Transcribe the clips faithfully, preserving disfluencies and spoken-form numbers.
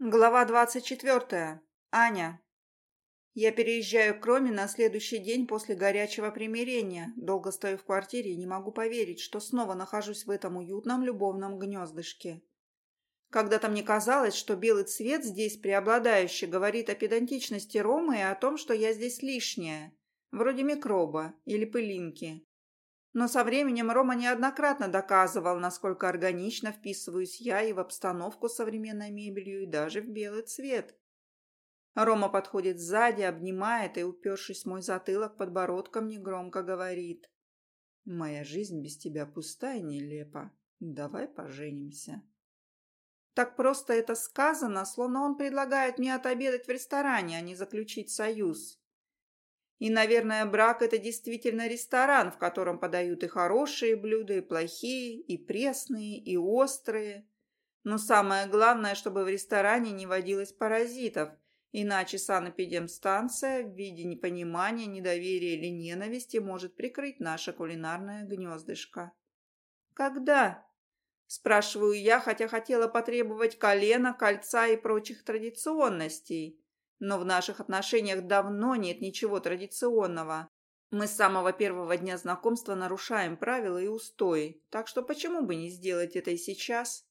Глава двадцать четвертая. Аня. Я переезжаю к Роме на следующий день после горячего примирения. Долго стою в квартире и не могу поверить, что снова нахожусь в этом уютном любовном гнездышке. Когда-то мне казалось, что белый цвет здесь преобладающий говорит о педантичности Ромы и о том, что я здесь лишняя, вроде микроба или пылинки. Но со временем Рома неоднократно доказывал, насколько органично вписываюсь я и в обстановку с современной мебелью, и даже в белый цвет. Рома подходит сзади, обнимает и, упершись в мой затылок подбородком, негромко говорит: «Моя жизнь без тебя пуста и нелепа. Давай поженимся». Так просто это сказано, словно он предлагает мне отобедать в ресторане, а не заключить союз. И, наверное, брак – это действительно ресторан, в котором подают и хорошие блюда, и плохие, и пресные, и острые. Но самое главное, чтобы в ресторане не водилось паразитов, иначе санэпидемстанция в виде непонимания, недоверия или ненависти может прикрыть наше кулинарное гнездышко. «Когда?» – спрашиваю я, хотя хотела потребовать колена, кольца и прочих традиционностей. Но в наших отношениях давно нет ничего традиционного. Мы с самого первого дня знакомства нарушаем правила и устои, так что почему бы не сделать это и сейчас?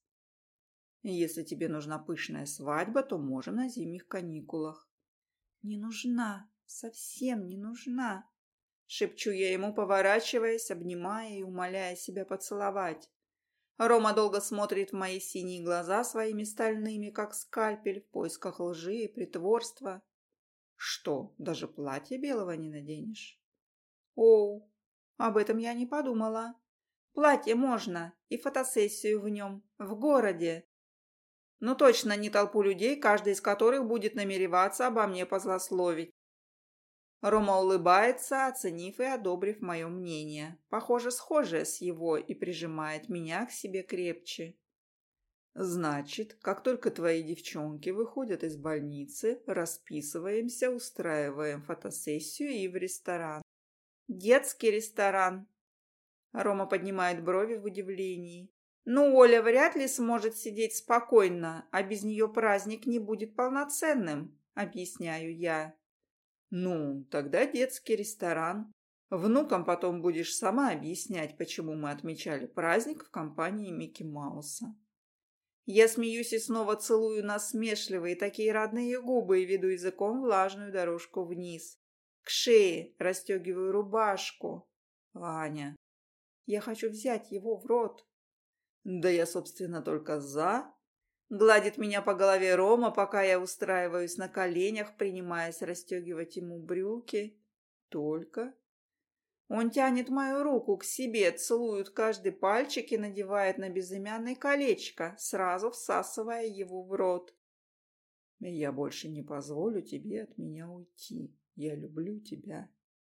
Если тебе нужна пышная свадьба, то можем на зимних каникулах. Не нужна, совсем не нужна, шепчу я ему, поворачиваясь, обнимая и умоляя себя поцеловать. Рома долго смотрит в мои синие глаза своими стальными, как скальпель, в поисках лжи и притворства. Что, даже платье белого не наденешь? Оу, об этом я не подумала. Платье можно, и фотосессию в нем, в городе. Но точно не толпу людей, каждый из которых будет намереваться обо мне позлословить. Рома улыбается, оценив и одобрив мое мнение, похоже, схожее с его, и прижимает меня к себе крепче. «Значит, как только твои девчонки выходят из больницы, расписываемся, устраиваем фотосессию и в ресторан». «Детский ресторан?» Рома поднимает брови в удивлении. «Ну, Оля вряд ли сможет сидеть спокойно, а без нее праздник не будет полноценным», — объясняю я. «Ну, тогда детский ресторан. Внукам потом будешь сама объяснять, почему мы отмечали праздник в компании Микки Мауса». Я смеюсь и снова целую насмешливые такие родные губы и веду языком влажную дорожку вниз. К шее расстегиваю рубашку. «Аня, я хочу взять его в рот». «Да я, собственно, только за». Гладит меня по голове Рома, пока я устраиваюсь на коленях, принимаясь расстегивать ему брюки. Только. Он тянет мою руку к себе, целует каждый пальчик и надевает на безымянное колечко, сразу всасывая его в рот. «Я больше не позволю тебе от меня уйти. Я люблю тебя».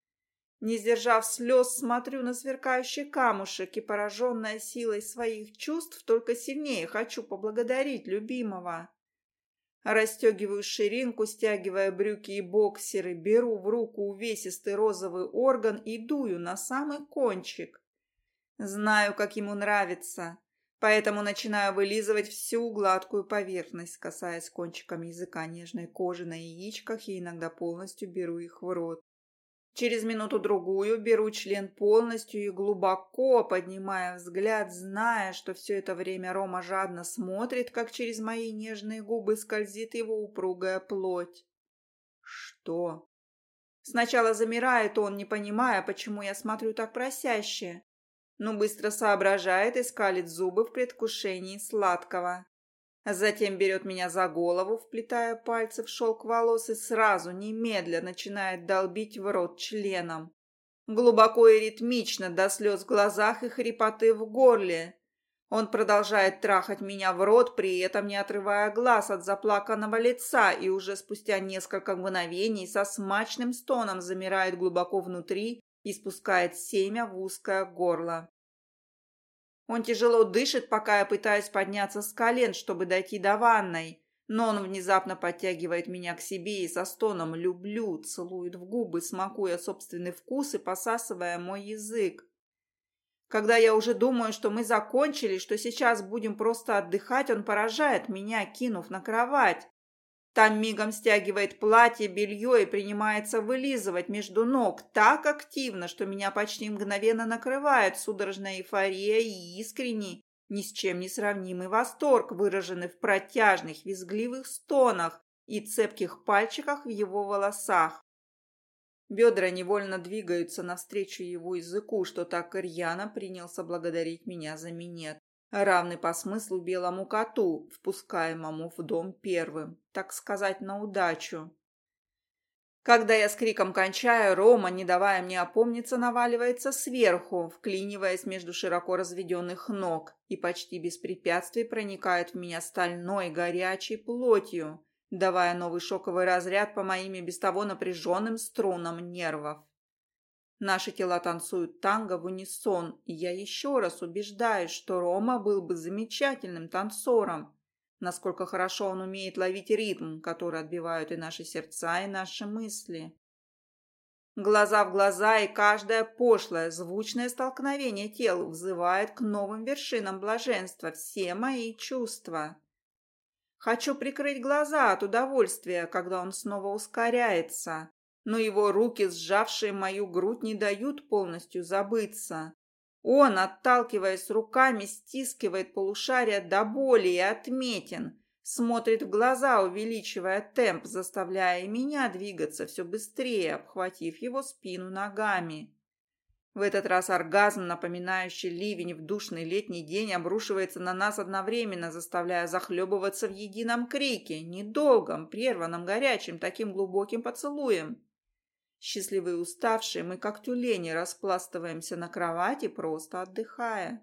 Не сдержав слез, смотрю на сверкающий камушек и, пораженная силой своих чувств, только сильнее хочу поблагодарить любимого. Расстегиваю ширинку, стягивая брюки и боксеры, беру в руку увесистый розовый орган и дую на самый кончик. Знаю, как ему нравится, поэтому начинаю вылизывать всю гладкую поверхность, касаясь кончиком языка нежной кожи на яичках и иногда полностью беру их в рот. Через минуту-другую беру член полностью и глубоко, поднимая взгляд, зная, что все это время Рома жадно смотрит, как через мои нежные губы скользит его упругая плоть. «Что?» Сначала замирает он, не понимая, почему я смотрю так просяще, но быстро соображает и скалит зубы в предвкушении сладкого. Затем берет меня за голову, вплетая пальцы в шелк волос и сразу, немедля, начинает долбить в рот членом. Глубоко и ритмично, до слез в глазах и хрипоты в горле. Он продолжает трахать меня в рот, при этом не отрывая глаз от заплаканного лица, и уже спустя несколько мгновений со смачным стоном замирает глубоко внутри и спускает семя в узкое горло. Он тяжело дышит, пока я пытаюсь подняться с колен, чтобы дойти до ванной, но он внезапно подтягивает меня к себе и со стоном «люблю» целует в губы, смакуя собственный вкус и посасывая мой язык. Когда я уже думаю, что мы закончили, что сейчас будем просто отдыхать, он поражает меня, кинув на кровать. Там мигом стягивает платье, белье и принимается вылизывать между ног так активно, что меня почти мгновенно накрывает судорожная эйфория и искренний, ни с чем не сравнимый восторг, выраженный в протяжных, визгливых стонах и цепких пальчиках в его волосах. Бедра невольно двигаются навстречу его языку, что так рьяно принялся благодарить меня за минет, равный по смыслу белому коту, впускаемому в дом первым, так сказать, на удачу. Когда я с криком кончаю, Рома, не давая мне опомниться, наваливается сверху, вклиниваясь между широко разведенных ног и почти без препятствий проникает в меня стальной горячей плотью, давая новый шоковый разряд по моим и без того напряженным струнам нервов. Наши тела танцуют танго в унисон, и я еще раз убеждаюсь, что Рома был бы замечательным танцором, насколько хорошо он умеет ловить ритм, который отбивают и наши сердца, и наши мысли. Глаза в глаза, и каждое пошлое, звучное столкновение тел взывает к новым вершинам блаженства все мои чувства. Хочу прикрыть глаза от удовольствия, когда он снова ускоряется, но его руки, сжавшие мою грудь, не дают полностью забыться. Он, отталкиваясь руками, стискивает полушария до боли и отметин, смотрит в глаза, увеличивая темп, заставляя меня двигаться все быстрее, обхватив его спину ногами. В этот раз оргазм, напоминающий ливень в душный летний день, обрушивается на нас одновременно, заставляя захлебываться в едином крике, недолгом, прерванном горячим, таким глубоким поцелуем. Счастливые и уставшие, мы, как тюлени, распластываемся на кровати, просто отдыхая.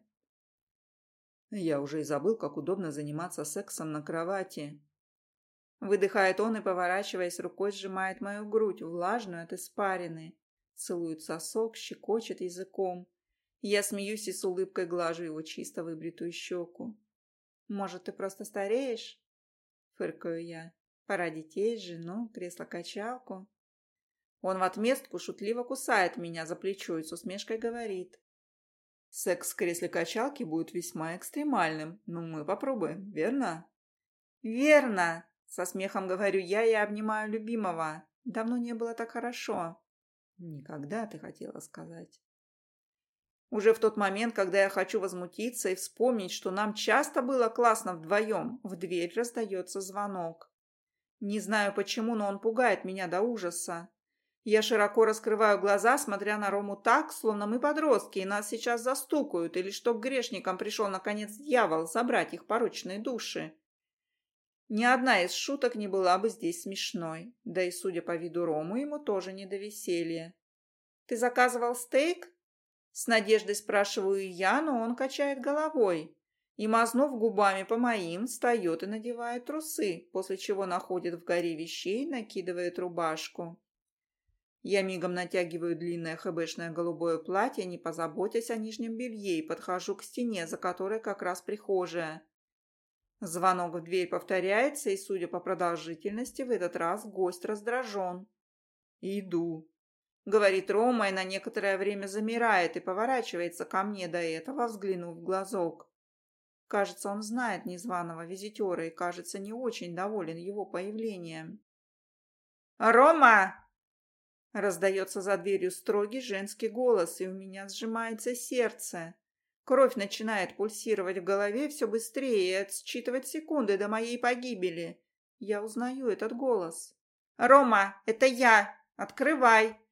Я уже и забыл, как удобно заниматься сексом на кровати. Выдыхает он и, поворачиваясь рукой, сжимает мою грудь, влажную от испарины. Целует сосок, щекочет языком. Я смеюсь и с улыбкой глажу его чисто выбритую щеку. «Может, ты просто стареешь?» Фыркаю я. «Пора детей, жену, кресло-качалку». Он в отместку шутливо кусает меня за плечо и с усмешкой говорит: «Секс в кресле-качалке будет весьма экстремальным, но мы попробуем, верно?» «Верно!» — со смехом говорю я и обнимаю любимого. Давно не было так хорошо. «Никогда», ты хотела сказать. Уже в тот момент, когда я хочу возмутиться и вспомнить, что нам часто было классно вдвоем, в дверь раздается звонок. Не знаю почему, но он пугает меня до ужаса. Я широко раскрываю глаза, смотря на Рому так, словно мы подростки, и нас сейчас застукают, или что к грешникам пришел наконец дьявол забрать их порочные души. Ни одна из шуток не была бы здесь смешной, да и, судя по виду Рому, ему тоже не до веселья. «Ты заказывал стейк?» С надеждой спрашиваю я, но он качает головой и, мазнув губами по моим, встает и надевает трусы, после чего находит в горе вещей, накидывает рубашку. Я мигом натягиваю длинное хэбэшное голубое платье, не позаботясь о нижнем белье, и подхожу к стене, за которой как раз прихожая. Звонок в дверь повторяется, и, судя по продолжительности, в этот раз гость раздражен. «Иду», — говорит Рома, и на некоторое время замирает и поворачивается ко мне, до этого взглянув в глазок. Кажется, он знает незваного визитера и, кажется, не очень доволен его появлением. «Рома!» Раздается за дверью строгий женский голос, и у меня сжимается сердце. Кровь начинает пульсировать в голове все быстрее и отсчитывать секунды до моей погибели. Я узнаю этот голос. «Рома, это я! Открывай!»